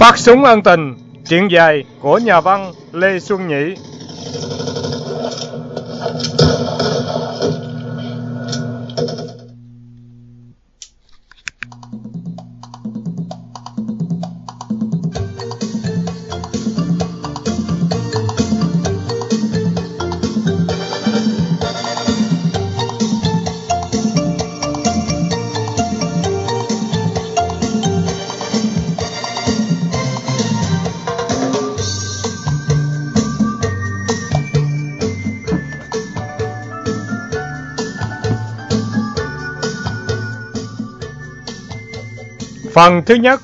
Phát súng ân tình, truyện dài của nhà văn Lê Xuân Nhị. Phần thứ nhất.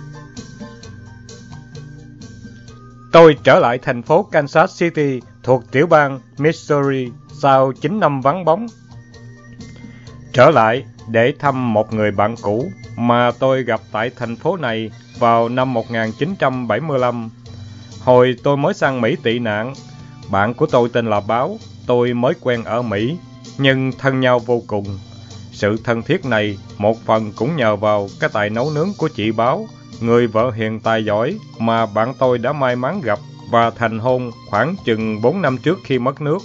Tôi trở lại thành phố Kansas City thuộc tiểu bang Missouri sau 9 năm vắng bóng. Trở lại để thăm một người bạn cũ mà tôi gặp tại thành phố này vào năm 1975. Hồi tôi mới sang Mỹ tị nạn, bạn của tôi tên là Báo, tôi mới quen ở Mỹ, nhưng thân nhau vô cùng. Sự thân thiết này một phần cũng nhờ vào cái tài nấu nướng của chị Báo, người vợ hiền tài giỏi mà bạn tôi đã may mắn gặp và thành hôn khoảng chừng 4 năm trước khi mất nước.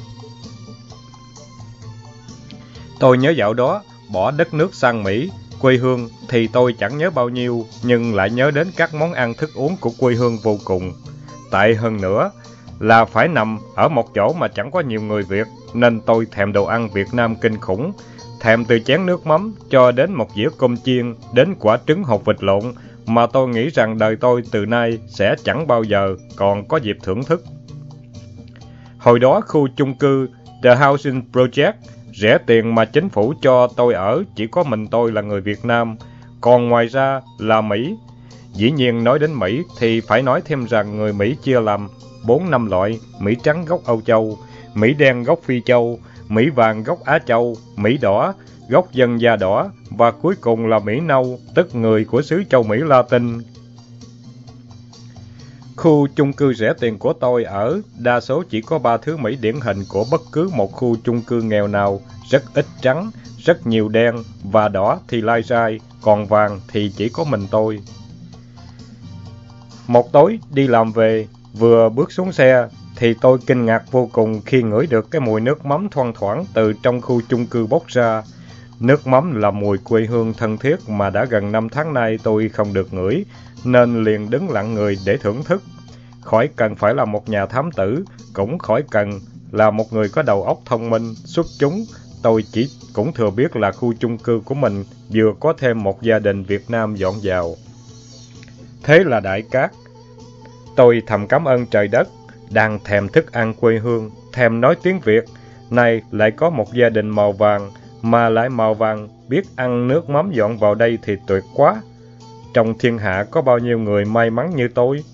Tôi nhớ dạo đó, bỏ đất nước sang Mỹ, quê hương thì tôi chẳng nhớ bao nhiêu, nhưng lại nhớ đến các món ăn thức uống của quê hương vô cùng. Tại hơn nữa là phải nằm ở một chỗ mà chẳng có nhiều người Việt, nên tôi thèm đồ ăn Việt Nam kinh khủng. Thèm từ chén nước mắm cho đến một dĩa cơm chiên, đến quả trứng hột vịt lộn mà tôi nghĩ rằng đời tôi từ nay sẽ chẳng bao giờ còn có dịp thưởng thức. Hồi đó khu chung cư The Housing Project rẻ tiền mà chính phủ cho tôi ở chỉ có mình tôi là người Việt Nam, còn ngoài ra là Mỹ. Dĩ nhiên nói đến Mỹ thì phải nói thêm rằng người Mỹ chia làm 4-5 loại: Mỹ trắng gốc Âu Châu, Mỹ đen gốc Phi Châu, Mỹ vàng gốc Á Châu, Mỹ đỏ gốc dân da đỏ và cuối cùng là Mỹ nâu, tức người của xứ châu Mỹ Latin. Khu chung cư rẻ tiền của tôi ở đa số chỉ có 3 thứ Mỹ điển hình của bất cứ một khu chung cư nghèo nào: rất ít trắng, rất nhiều đen và đỏ thì lai rai, còn vàng thì chỉ có mình tôi. Một tối đi làm về, vừa bước xuống xe thì tôi kinh ngạc vô cùng khi ngửi được cái mùi nước mắm thoang thoảng từ trong khu chung cư bốc ra. Nước mắm là mùi quê hương thân thiết mà đã gần 5 tháng nay tôi không được ngửi, nên liền đứng lặng người để thưởng thức. Khỏi cần phải là một nhà thám tử, cũng khỏi cần là một người có đầu óc thông minh, xuất chúng, tôi chỉ cũng thừa biết là khu chung cư của mình vừa có thêm một gia đình Việt Nam dọn vào. Thế là đại cát. Tôi thầm cảm ơn trời đất, đang thèm thức ăn quê hương, thèm nói tiếng Việt, nay lại có một gia đình màu vàng, mà lại màu vàng biết ăn nước mắm dọn vào đây thì tuyệt quá. Trong thiên hạ có bao nhiêu người may mắn như tôi?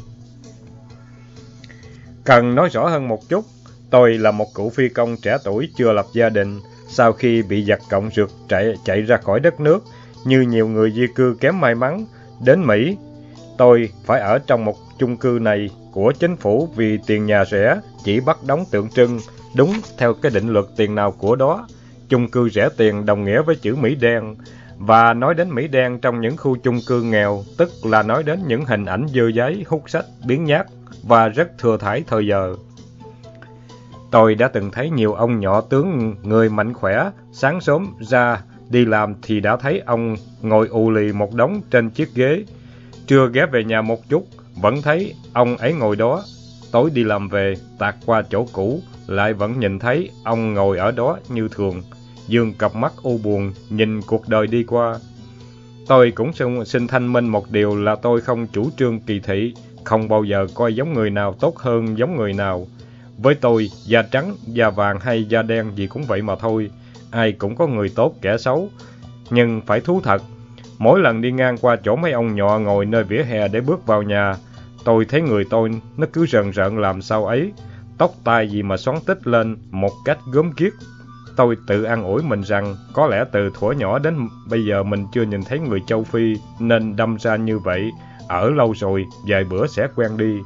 Cần nói rõ hơn một chút, tôi là một cựu phi công trẻ tuổi chưa lập gia đình, sau khi bị giặc cộng rượt chạy ra khỏi đất nước, như nhiều người di cư kém may mắn, đến Mỹ. Tôi phải ở trong một chung cư này của chính phủ vì tiền nhà rẻ, chỉ bắt đóng tượng trưng, đúng theo cái định luật tiền nào của đó. Chung cư rẻ tiền đồng nghĩa với chữ Mỹ đen, và nói đến Mỹ đen trong những khu chung cư nghèo, tức là nói đến những hình ảnh dơ giấy, hút sách, biếng nhác và rất thừa thãi thời giờ. Tôi đã từng thấy nhiều ông nhỏ tướng người mạnh khỏe, sáng sớm ra đi làm thì đã thấy ông ngồi ù lì một đống trên chiếc ghế. Trưa ghé về nhà một chút, vẫn thấy ông ấy ngồi đó. Tối đi làm về, tạt qua chỗ cũ, lại vẫn nhìn thấy ông ngồi ở đó như thường, dương cặp mắt u buồn, nhìn cuộc đời đi qua. Tôi cũng xin thanh minh một điều là tôi không chủ trương kỳ thị, không bao giờ coi giống người nào tốt hơn giống người nào. Với tôi, da trắng, da vàng hay da đen gì cũng vậy mà thôi, ai cũng có người tốt kẻ xấu. Nhưng phải thú thật, mỗi lần đi ngang qua chỗ mấy ông nhọ ngồi nơi vỉa hè để bước vào nhà, tôi thấy người tôi nó cứ rờn rợn làm sao ấy, tóc tai gì mà xoắn tích lên một cách gớm ghiếc. Tôi tự an ủi mình rằng có lẽ từ thuở nhỏ đến bây giờ mình chưa nhìn thấy người châu Phi nên đâm ra như vậy, ở lâu rồi vài bữa sẽ quen đi.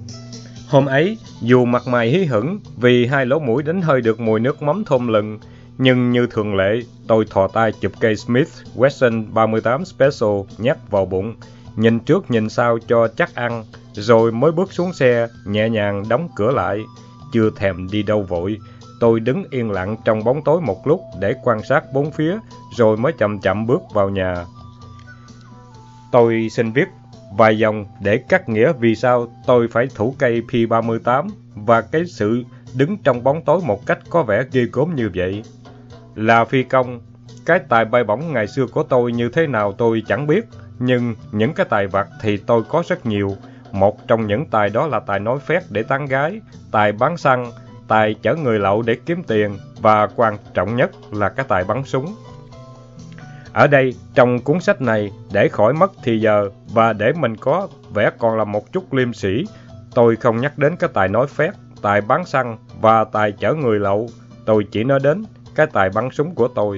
Hôm ấy, dù mặt mày hí hửng vì hai lỗ mũi đánh hơi được mùi nước mắm thơm lừng, Nhưng như thường lệ, tôi thò tay chụp cây Smith Wesson 38 Special nhét vào bụng, nhìn trước nhìn sau cho chắc ăn, rồi mới bước xuống xe, nhẹ nhàng đóng cửa lại. Chưa thèm đi đâu vội, tôi đứng yên lặng trong bóng tối một lúc để quan sát bốn phía, rồi mới chậm chậm bước vào nhà. Tôi xin viết vài dòng để cắt nghĩa vì sao tôi phải thủ cây P38 và cái sự đứng trong bóng tối một cách có vẻ ghê gớm như vậy. Là phi công, cái tài bay bổng ngày xưa của tôi như thế nào tôi chẳng biết, nhưng những cái tài vặt thì tôi có rất nhiều. Một trong những tài đó là tài nói phét để tán gái, tài bán xăng, tài chở người lậu để kiếm tiền và quan trọng nhất là cái tài bắn súng. Ở đây, trong cuốn sách này, để khỏi mất thì giờ và để mình có vẻ còn là một chút liêm sĩ, tôi không nhắc đến cái tài nói phét, tài bán xăng và tài chở người lậu. Tôi chỉ nói đến cái tài bắn súng của tôi.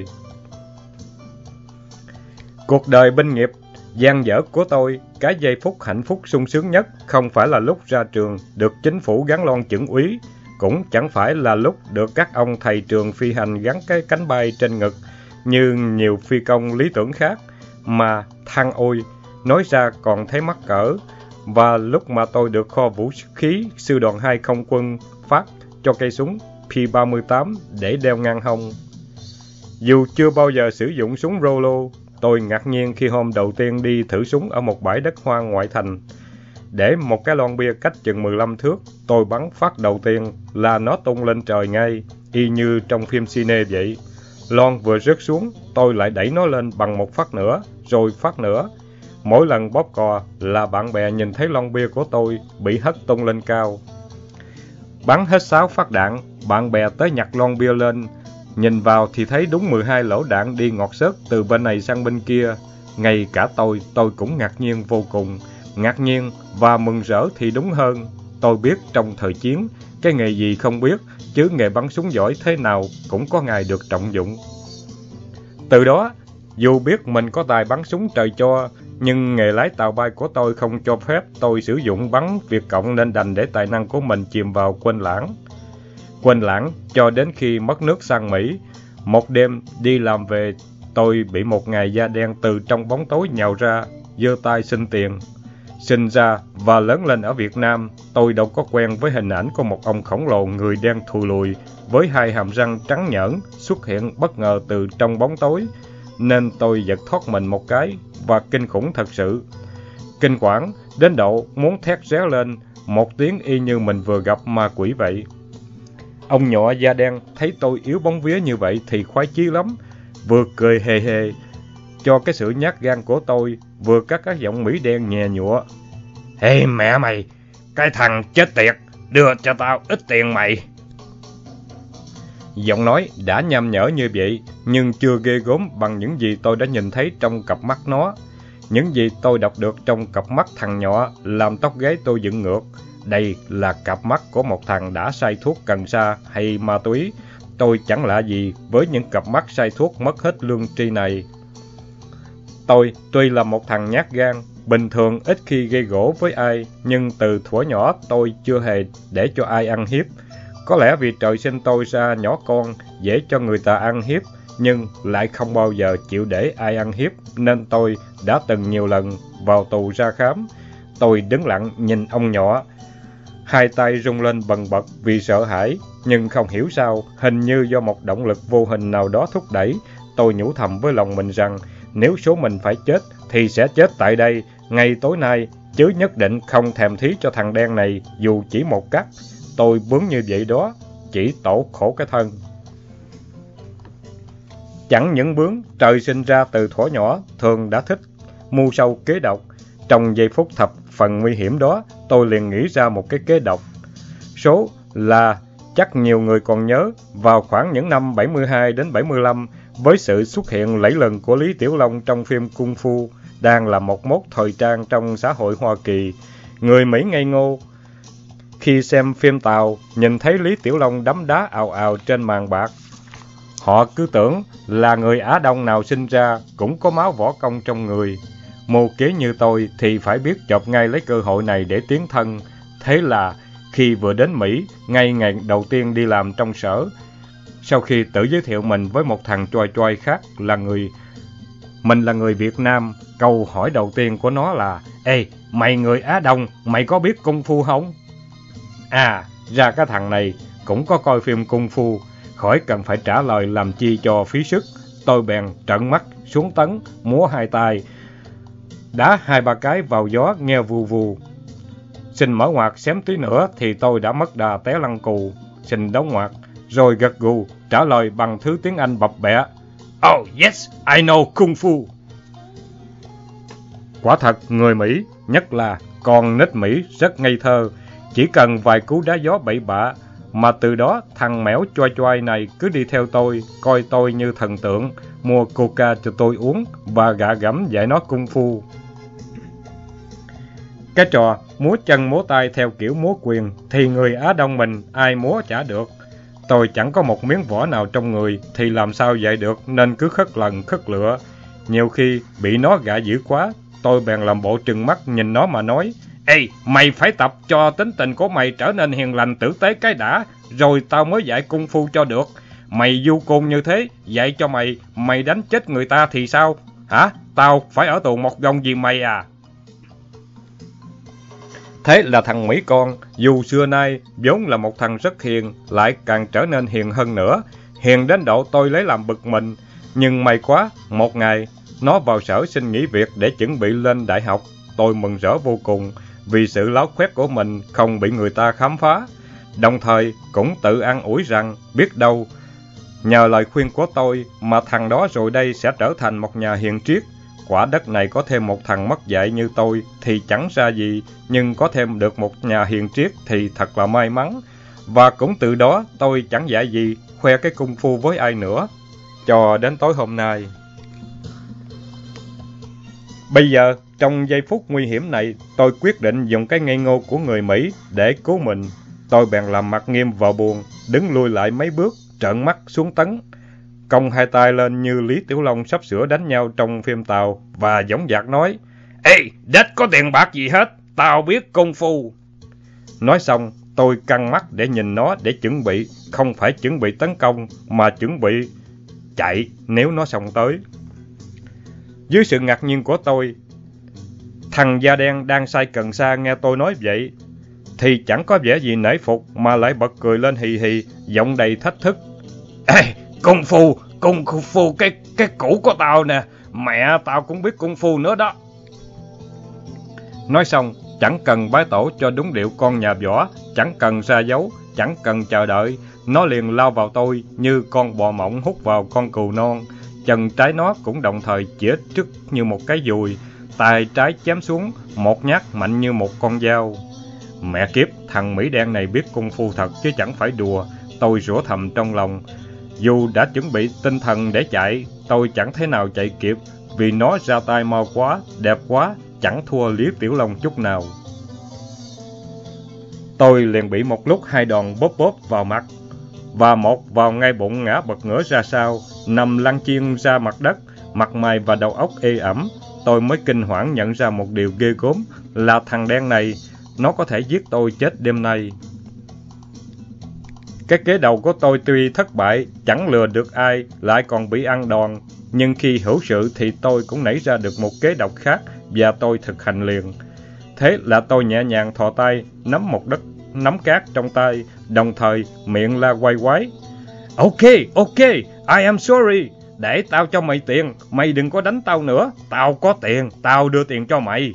Cuộc đời binh nghiệp dang dở của tôi, cái giây phút hạnh phúc sung sướng nhất không phải là lúc ra trường được chính phủ gắn lon chuẩn úy, cũng chẳng phải là lúc được các ông thầy trường phi hành gắn cái cánh bay trên ngực như nhiều phi công lý tưởng khác, mà than ôi, nói ra còn thấy mắc cỡ, và lúc mà tôi được kho vũ khí sư đoàn 2 không quân phát cho cây súng P38 để đeo ngang hông. Dù chưa bao giờ sử dụng súng Rollo, tôi ngạc nhiên khi hôm đầu tiên đi thử súng ở một bãi đất hoang ngoại thành. Để một cái lon bia cách chừng 15 thước, tôi bắn phát đầu tiên là nó tung lên trời ngay, y như trong phim cine vậy. Lon vừa rớt xuống, tôi lại đẩy nó lên bằng một phát nữa, rồi phát nữa. Mỗi lần bóp cò là bạn bè nhìn thấy lon bia của tôi bị hất tung lên cao. Bắn hết 6 phát đạn, bạn bè tới nhặt lon bia lên. Nhìn vào thì thấy đúng 12 lỗ đạn đi ngọt xớt từ bên này sang bên kia. Ngay cả tôi cũng ngạc nhiên vô cùng. Ngạc nhiên và mừng rỡ thì đúng hơn. Tôi biết trong thời chiến, cái nghề gì không biết, chứ nghề bắn súng giỏi thế nào cũng có ngày được trọng dụng. Từ đó, dù biết mình có tài bắn súng trời cho, nhưng nghề lái tàu bay của tôi không cho phép tôi sử dụng bắn Việt Cộng nên đành để tài năng của mình chìm vào quên lãng. Quên lãng cho đến khi mất nước sang Mỹ. Một đêm đi làm về, tôi bị một ngày da đen từ trong bóng tối nhào ra, giơ tay xin tiền. Sinh ra và lớn lên ở Việt Nam, tôi đâu có quen với hình ảnh của một ông khổng lồ người đen thùi lùi với hai hàm răng trắng nhởn xuất hiện bất ngờ từ trong bóng tối, nên tôi giật thoát mình một cái và kinh khủng thật sự. Kinh quản đến độ muốn thét réo lên một tiếng y như mình vừa gặp ma quỷ vậy. Ông nhỏ da đen thấy tôi yếu bóng vía như vậy thì khoái chí lắm, vừa cười hề hề cho cái sự nhát gan của tôi, vừa cắt các giọng Mỹ đen nhè nhụa. Ê mẹ mày, cái thằng chết tiệt, đưa cho tao ít tiền mày. Giọng nói đã nham nhở như vậy, nhưng chưa ghê gớm bằng những gì tôi đã nhìn thấy trong cặp mắt nó. Những gì tôi đọc được trong cặp mắt thằng nhỏ làm tóc gáy tôi dựng ngược. Đây là cặp mắt của một thằng đã say thuốc cần sa hay ma túy. Tôi chẳng lạ gì với những cặp mắt say thuốc mất hết lương tri này. Tôi tuy là một thằng nhát gan, bình thường ít khi gây gổ với ai, nhưng từ thuở nhỏ tôi chưa hề để cho ai ăn hiếp. Có lẽ vì trời sinh tôi ra nhỏ con, dễ cho người ta ăn hiếp, nhưng lại không bao giờ chịu để ai ăn hiếp, nên tôi đã từng nhiều lần vào tù ra khám. Tôi đứng lặng nhìn ông nhỏ, hai tay rung lên bần bật vì sợ hãi, nhưng không hiểu sao, hình như do một động lực vô hình nào đó thúc đẩy. Tôi nhủ thầm với lòng mình rằng, nếu số mình phải chết, thì sẽ chết tại đây, ngay tối nay, chứ nhất định không thèm thí cho thằng đen này, dù chỉ một cắt. Tôi bướng như vậy đó, chỉ tổ khổ cái thân. Chẳng những bướng, trời sinh ra từ thuở nhỏ, thường đã thích mưu sâu kế độc. Trong giây phút thập phần nguy hiểm đó, tôi liền nghĩ ra một cái kế độc. Số là chắc nhiều người còn nhớ, vào khoảng những năm 72 đến 75, với sự xuất hiện lẫy lừng của Lý Tiểu Long trong phim Kung Fu, đang là một mốt thời trang trong xã hội Hoa Kỳ. Người Mỹ ngây ngô khi xem phim Tàu, nhìn thấy Lý Tiểu Long đấm đá ào ào trên màn bạc. Họ cứ tưởng là người Á Đông nào sinh ra cũng có máu võ công trong người. Mưu kế như tôi thì phải biết chộp ngay lấy cơ hội này để tiến thân. Thế là khi vừa đến Mỹ, ngay ngày đầu tiên đi làm trong sở, Sau khi tự giới thiệu mình với một thằng choi choi khác mình là người Việt Nam, câu hỏi đầu tiên của nó là: Ê, mày người Á Đông, mày có biết cung phu không? À, ra cái thằng này cũng có coi phim cung phu, khỏi cần phải trả lời làm chi cho phí sức. Tôi bèn trợn mắt xuống tấn, múa hai tay, đá 2-3 cái vào gió nghe vù vù. Xin mở ngoặt xém tí nữa thì tôi đã mất đà té lăn cù. Xin đóng ngoặt, rồi gật gù trả lời bằng thứ tiếng Anh bập bẹ: Oh yes, I know Kung Fu. Quả thật, người Mỹ, nhất là con nít Mỹ rất ngây thơ, chỉ cần vài cú đá gió bậy bạ mà từ đó thằng mẻo choi choi này cứ đi theo tôi, coi tôi như thần tượng, mua coca cho tôi uống và gạ gẫm dạy nó Kung Fu. Cái trò múa chân múa tay theo kiểu múa quyền thì người Á Đông mình ai múa chả được. Tôi chẳng có một miếng võ nào trong người thì làm sao dạy được, nên cứ khất lần khất lựa. Nhiều khi bị nó gạ dữ quá, tôi bèn làm bộ trừng mắt nhìn nó mà nói: Ê, mày phải tập cho tính tình của mày trở nên hiền lành tử tế cái đã, rồi tao mới dạy cung phu cho được. Mày du côn như thế, dạy cho mày đánh chết người ta thì sao? Hả? Tao phải ở tù một vòng vì mày à? Thế là thằng Mỹ con, dù xưa nay vốn là một thằng rất hiền, lại càng trở nên hiền hơn nữa. Hiền đến độ tôi lấy làm bực mình. Nhưng may quá, một ngày, nó vào sở xin nghỉ việc để chuẩn bị lên đại học. Tôi mừng rỡ vô cùng, vì sự láo khoét của mình không bị người ta khám phá. Đồng thời cũng tự an ủi rằng, biết đâu, nhờ lời khuyên của tôi mà thằng đó rồi đây sẽ trở thành một nhà hiền triết. Quả đất này có thêm một thằng mất dạy như tôi thì chẳng ra gì, nhưng có thêm được một nhà hiền triết thì thật là may mắn. Và cũng từ đó tôi chẳng dạy gì, khoe cái cung phu với ai nữa. Cho đến tối hôm nay. Bây giờ, trong giây phút nguy hiểm này, tôi quyết định dùng cái ngây ngô của người Mỹ để cứu mình. Tôi bèn làm mặt nghiêm vào buồng, đứng lui lại mấy bước, trợn mắt xuống tấn, cong hai tay lên như Lý Tiểu Long sắp sửa đánh nhau trong phim Tàu và dõng dạc nói: Ê, đếch có tiền bạc gì hết, tao biết cung phu. Nói xong, tôi căng mắt để nhìn nó để chuẩn bị, không phải chuẩn bị tấn công, mà chuẩn bị chạy nếu nó xông tới. Dưới sự ngạc nhiên của tôi, thằng da đen đang say cần sa nghe tôi nói vậy, thì chẳng có vẻ gì nể phục mà lại bật cười lên hì hì, giọng đầy thách thức: Ê, cung phu cái cũ của tao nè, mẹ tao cũng biết cung phu nữa đó. Nói xong, chẳng cần bái tổ cho đúng điệu con nhà võ, chẳng cần ra dấu, chẳng cần chờ đợi, nó liền lao vào tôi như con bò mộng hút vào con cừu non. Chân trái nó cũng đồng thời chĩa trước như một cái dùi, tay trái chém xuống, một nhát mạnh như một con dao. Mẹ kiếp, thằng Mỹ đen này biết cung phu thật chứ chẳng phải đùa, tôi rủa thầm trong lòng. Dù đã chuẩn bị tinh thần để chạy, tôi chẳng thể nào chạy kịp, vì nó ra tay mau quá, đẹp quá, chẳng thua Lý Tiểu Long chút nào. Tôi liền bị một lúc 2 đòn bóp bóp vào mặt, và một vào ngay bụng ngã bật ngửa ra sau, nằm lăn chiên ra mặt đất, mặt mày và đầu óc ê ẩm. Tôi mới kinh hoảng nhận ra một điều ghê gớm là thằng đen này, nó có thể giết tôi chết đêm nay. Cái kế đầu của tôi tuy thất bại, chẳng lừa được ai, lại còn bị ăn đòn. Nhưng khi hữu sự thì tôi cũng nảy ra được một kế độc khác, và tôi thực hành liền. Thế là tôi nhẹ nhàng thò tay, nắm một nắm cát trong tay, đồng thời miệng la quay quái: Ok, I am sorry. Để tao cho mày tiền, mày đừng có đánh tao nữa. Tao có tiền, tao đưa tiền cho mày.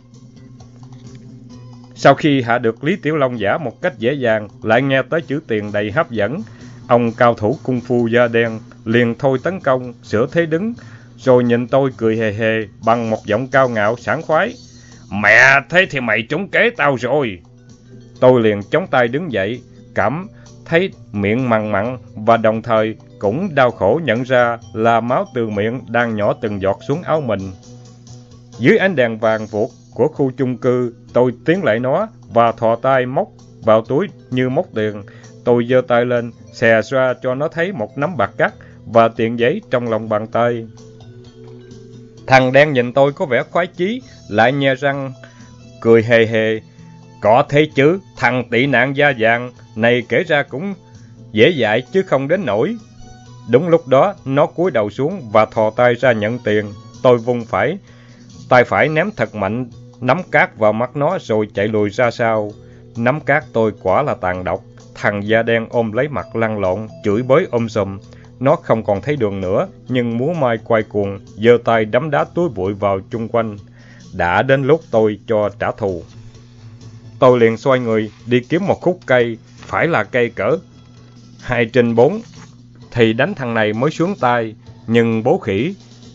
Sau khi hạ được Lý Tiểu Long giả một cách dễ dàng, lại nghe tới chữ tiền đầy hấp dẫn, ông cao thủ cung phu da đen liền thôi tấn công, sửa thế đứng, rồi nhìn tôi cười hề hề bằng một giọng cao ngạo sảng khoái: Mẹ, thế thì mày trúng kế tao rồi. Tôi liền chống tay đứng dậy, cảm thấy miệng mằn mặn và đồng thời cũng đau khổ nhận ra là máu từ miệng đang nhỏ từng giọt xuống áo mình. Dưới ánh đèn vàng vụt của khu chung cư, tôi tiến lại nó và thò tay móc vào túi như móc tiền. Tôi giơ tay lên, xè ra cho nó thấy một nắm bạc cắt và tiền giấy trong lòng bàn tay. Thằng đen nhìn tôi có vẻ khoái chí, lại nhe răng, cười hề hề: Có thế chứ, thằng tị nạn da vàng này kể ra cũng dễ dạy chứ không đến nổi. Đúng lúc đó, nó cúi đầu xuống và thò tay ra nhận tiền. Tôi vung tay phải ném thật mạnh nắm cát vào mắt nó rồi chạy lùi ra sau. Nắm cát tôi quả là tàn độc. Thằng da đen ôm lấy mặt lăn lộn, chửi bới sùm. Nó không còn thấy đường nữa, nhưng múa may quay cuồng, giơ tay đấm đá túi bụi vào chung quanh. Đã đến lúc tôi cho trả thù. Tôi liền xoay người, đi kiếm một khúc cây, phải là cây cỡ 2/4, thì đánh thằng này mới sướng tay, nhưng bố khỉ.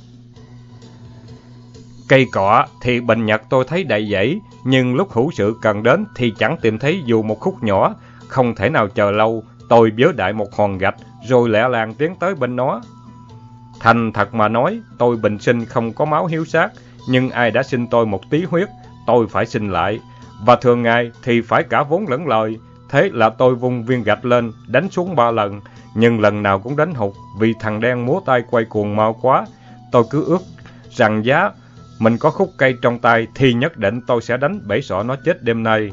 Cây cọ thì bình nhật tôi thấy đầy dãy, nhưng lúc hữu sự cần đến thì chẳng tìm thấy dù một khúc nhỏ. Không thể nào chờ lâu, tôi vớ đại một hòn gạch, rồi lẹ làng tiến tới bên nó. Thành thật mà nói, tôi bình sinh không có máu hiếu sát, nhưng ai đã xin tôi một tí huyết, tôi phải xin lại. Và thường ngày thì phải cả vốn lẫn lời. Thế là tôi vung viên gạch lên, đánh xuống 3 lần, nhưng lần nào cũng đánh hụt, vì thằng đen múa tay quay cuồng mau quá. Tôi cứ ước rằng giá mình có khúc cây trong tay thì nhất định tôi sẽ đánh bể sọ nó chết đêm nay.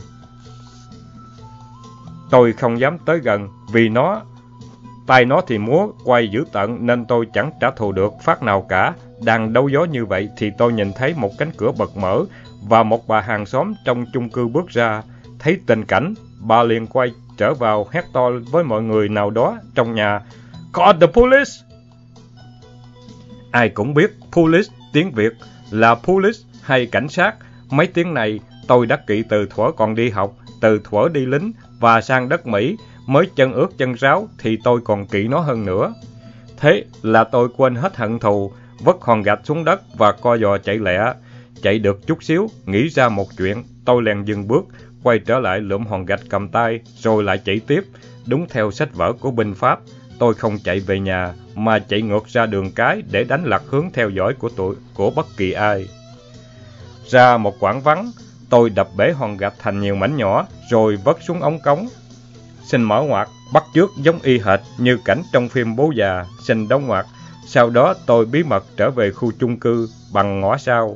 Tôi không dám tới gần, vì tay nó thì múa quay dữ tợn nên tôi chẳng trả thù được phát nào cả. Đang đấu gió như vậy thì tôi nhìn thấy một cánh cửa bật mở và một bà hàng xóm trong chung cư bước ra. Thấy tình cảnh, bà liền quay trở vào hét to với mọi người nào đó trong nhà: "Call the police!" Ai cũng biết police tiếng Việt là police hay cảnh sát. Mấy tiếng này tôi đã kỵ từ thuở còn đi học, từ thuở đi lính và sang đất Mỹ, mới chân ướt chân ráo thì tôi còn kỵ nó hơn nữa. Thế là tôi quên hết hận thù, vứt hòn gạch xuống đất và co giò chạy lẹ. Chạy được chút xíu, nghĩ ra một chuyện, tôi liền dừng bước, quay trở lại lượm hòn gạch cầm tay, rồi lại chạy tiếp. Đúng theo sách vở của binh pháp, tôi không chạy về nhà, mà chạy ngược ra đường cái để đánh lạc hướng theo dõi của bất kỳ ai. Ra một quãng vắng, tôi đập bể hòn gạch thành nhiều mảnh nhỏ, rồi vứt xuống ống cống. Xin mở ngoặc, bắt chước giống y hệt như cảnh trong phim Bố Già, xin đóng ngoặc. Sau đó tôi bí mật trở về khu chung cư bằng ngõ sau.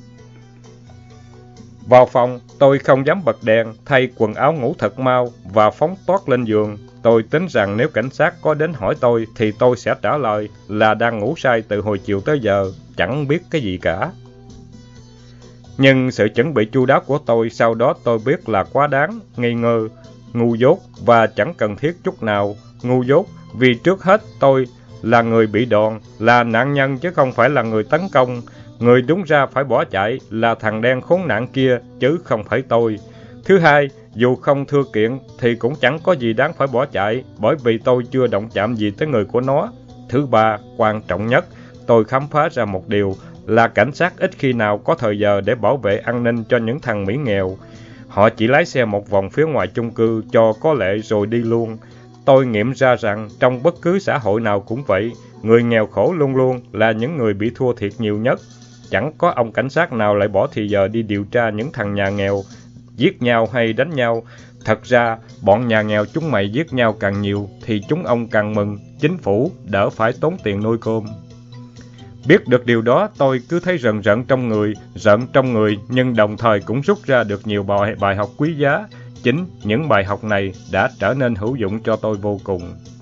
Vào phòng, tôi không dám bật đèn, thay quần áo ngủ thật mau và phóng toát lên giường. Tôi tính rằng nếu cảnh sát có đến hỏi tôi thì tôi sẽ trả lời là đang ngủ say từ hồi chiều tới giờ, chẳng biết cái gì cả. Nhưng sự chuẩn bị chu đáo của tôi sau đó tôi biết là quá đáng, ngây ngơ, ngu dốt và chẳng cần thiết chút nào. Ngu dốt vì trước hết tôi là người bị đòn, là nạn nhân chứ không phải là người tấn công. Người đúng ra phải bỏ chạy là thằng đen khốn nạn kia chứ không phải tôi. Thứ hai, dù không thưa kiện thì cũng chẳng có gì đáng phải bỏ chạy, bởi vì tôi chưa động chạm gì tới người của nó. Thứ ba, quan trọng nhất, tôi khám phá ra một điều là cảnh sát ít khi nào có thời giờ để bảo vệ an ninh cho những thằng Mỹ nghèo. Họ chỉ lái xe một vòng phía ngoài chung cư cho có lệ rồi đi luôn. Tôi nghiệm ra rằng trong bất cứ xã hội nào cũng vậy, người nghèo khổ luôn luôn là những người bị thua thiệt nhiều nhất. Chẳng có ông cảnh sát nào lại bỏ thì giờ đi điều tra những thằng nhà nghèo giết nhau hay đánh nhau. Thật ra, bọn nhà nghèo chúng mày giết nhau càng nhiều thì chúng ông càng mừng, chính phủ đỡ phải tốn tiền nuôi cơm. Biết được điều đó, tôi cứ thấy rợn trong người, nhưng đồng thời cũng rút ra được nhiều bài học quý giá. Chính những bài học này đã trở nên hữu dụng cho tôi vô cùng.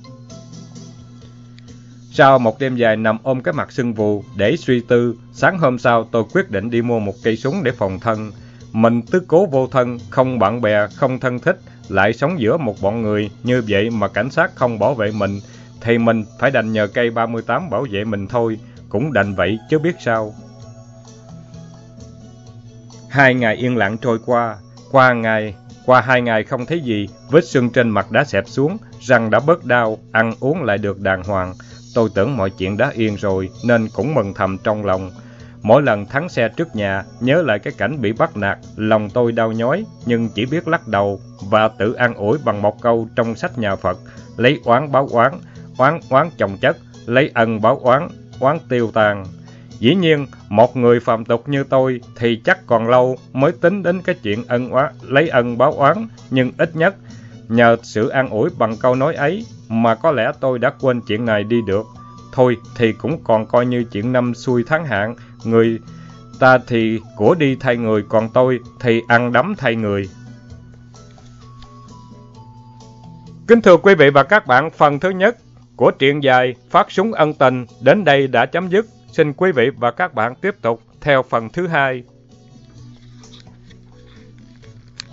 Sau một đêm dài nằm ôm cái mặt sưng vù để suy tư, sáng hôm sau tôi quyết định đi mua một cây súng để phòng thân. Mình tứ cố vô thân, không bạn bè, không thân thích, lại sống giữa một bọn người như vậy mà cảnh sát không bảo vệ mình, thì mình phải đành nhờ cây 38 bảo vệ mình thôi, cũng đành vậy chứ biết sao. 2 ngày yên lặng trôi qua, qua 2 ngày không thấy gì, vết sưng trên mặt đã xẹp xuống, răng đã bớt đau, ăn uống lại được đàng hoàng. Tôi tưởng mọi chuyện đã yên rồi nên cũng mừng thầm trong lòng. Mỗi lần thắng xe trước nhà, nhớ lại cái cảnh bị bắt nạt, lòng tôi đau nhói, nhưng chỉ biết lắc đầu và tự an ủi bằng một câu trong sách nhà Phật: lấy oán báo oán, oán chồng chất, lấy ân báo oán, oán tiêu tàn. Dĩ nhiên, một người phàm tục như tôi thì chắc còn lâu mới tính đến cái chuyện lấy ân báo oán, nhưng ít nhất nhờ sự an ủi bằng câu nói ấy mà có lẽ tôi đã quên chuyện này đi được. Thôi thì cũng còn coi như chuyện năm xuôi tháng hạn, người ta thì của đi thay người, còn tôi thì ăn đấm thay người. Kính thưa quý vị và các bạn, phần thứ nhất của truyện dài Phát súng ân tình đến đây đã chấm dứt. Xin quý vị và các bạn tiếp tục theo phần thứ hai.